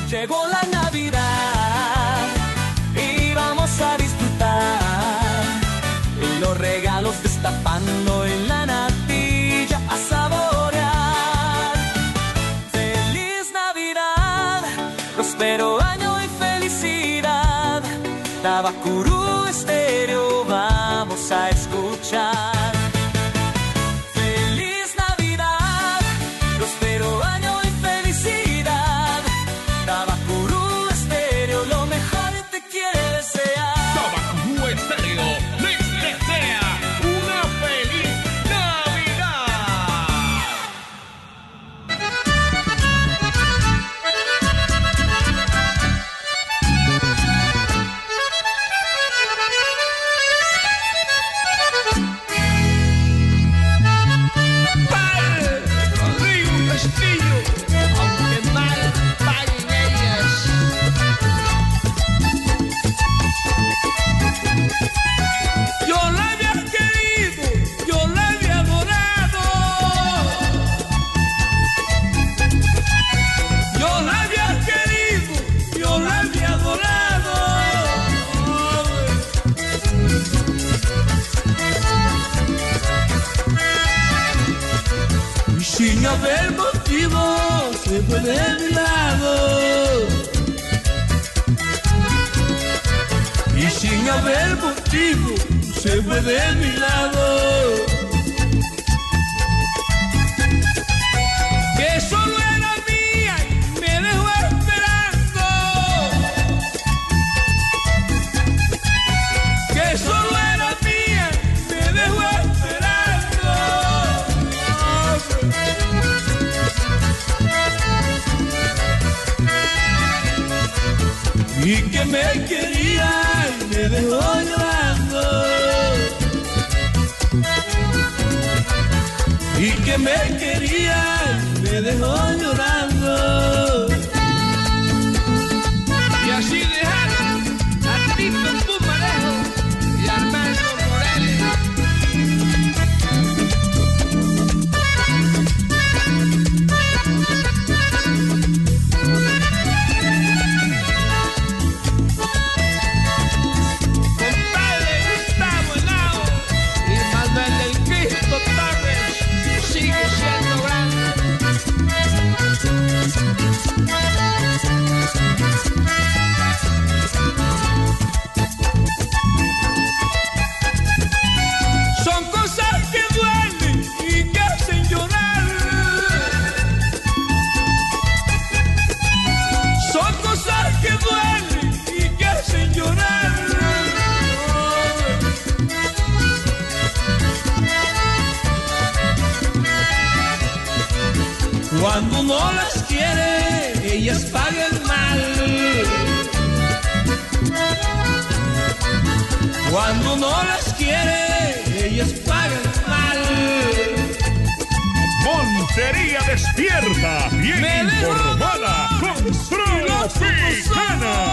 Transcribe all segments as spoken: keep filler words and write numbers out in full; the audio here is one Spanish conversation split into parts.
Llegó la Navidad y vamos a disfrutar los regalos destapando en la natilla a saborear. Feliz Navidad, próspero año y felicidad. Tabacurú Estéreo vamos a escuchar. Feliz Navidad, próspero año y felicidad. Tabacurú Estéreo, lo mejor te quiere desear. Tabacurú Estéreo les desea una feliz Navidad. Padre Rodrigo Castillo, aunque mal paguen ellas. Yo la había querido, yo la había adorado. Yo la había querido, yo la había adorado. Y sin haber motivo se fue de mi lado. Y sin haber motivo se fue de mi lado. Que solo era mía y me dejó esperando. Que solo era mía y me dejó esperando. Y que me quería y me dejó llorando. Y que me quería y me dejó llorando. Y así dejaron a Tito Pumarejo y a Armando Morales. Compadre Gustavo Henao y Manuel del Cristo Torres sigue siendo grande. Son cosas que duelen y que hacen llorar. Son cosas que duelen y que hacen llorar. Cuando uno las quiere, ellas pagan mal. Cuando uno las quiere, ellas pagan mal. Montería despierta, bien Me dejó informada, dolores con y los sufro Tropicana. solo.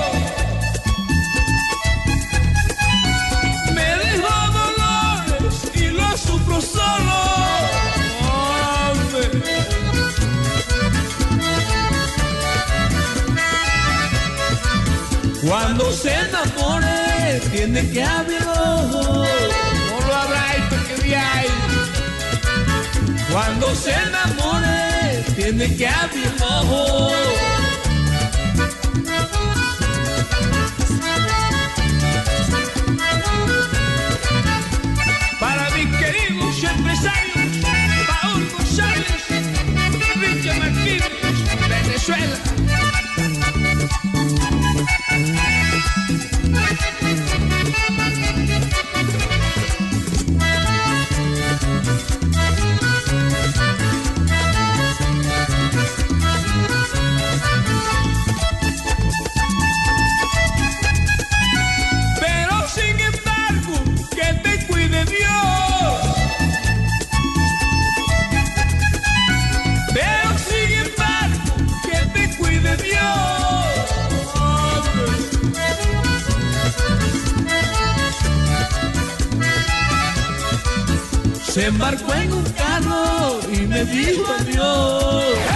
Me dejó dolores y lo sufro solo. Hombre. Cuando se enamore, tiene que abrir ojos. No lo habrá hecho que vi ahí. Cuando se enamore, tiene que abrir ojos. Para mis queridos empresarios, Paul González, Richard Martínez, Venezuela. Pero sin embargo, que te cuide Dios. Pero sin embargo, que te cuide Dios. Se embarcó en un carro y me dijo adiós.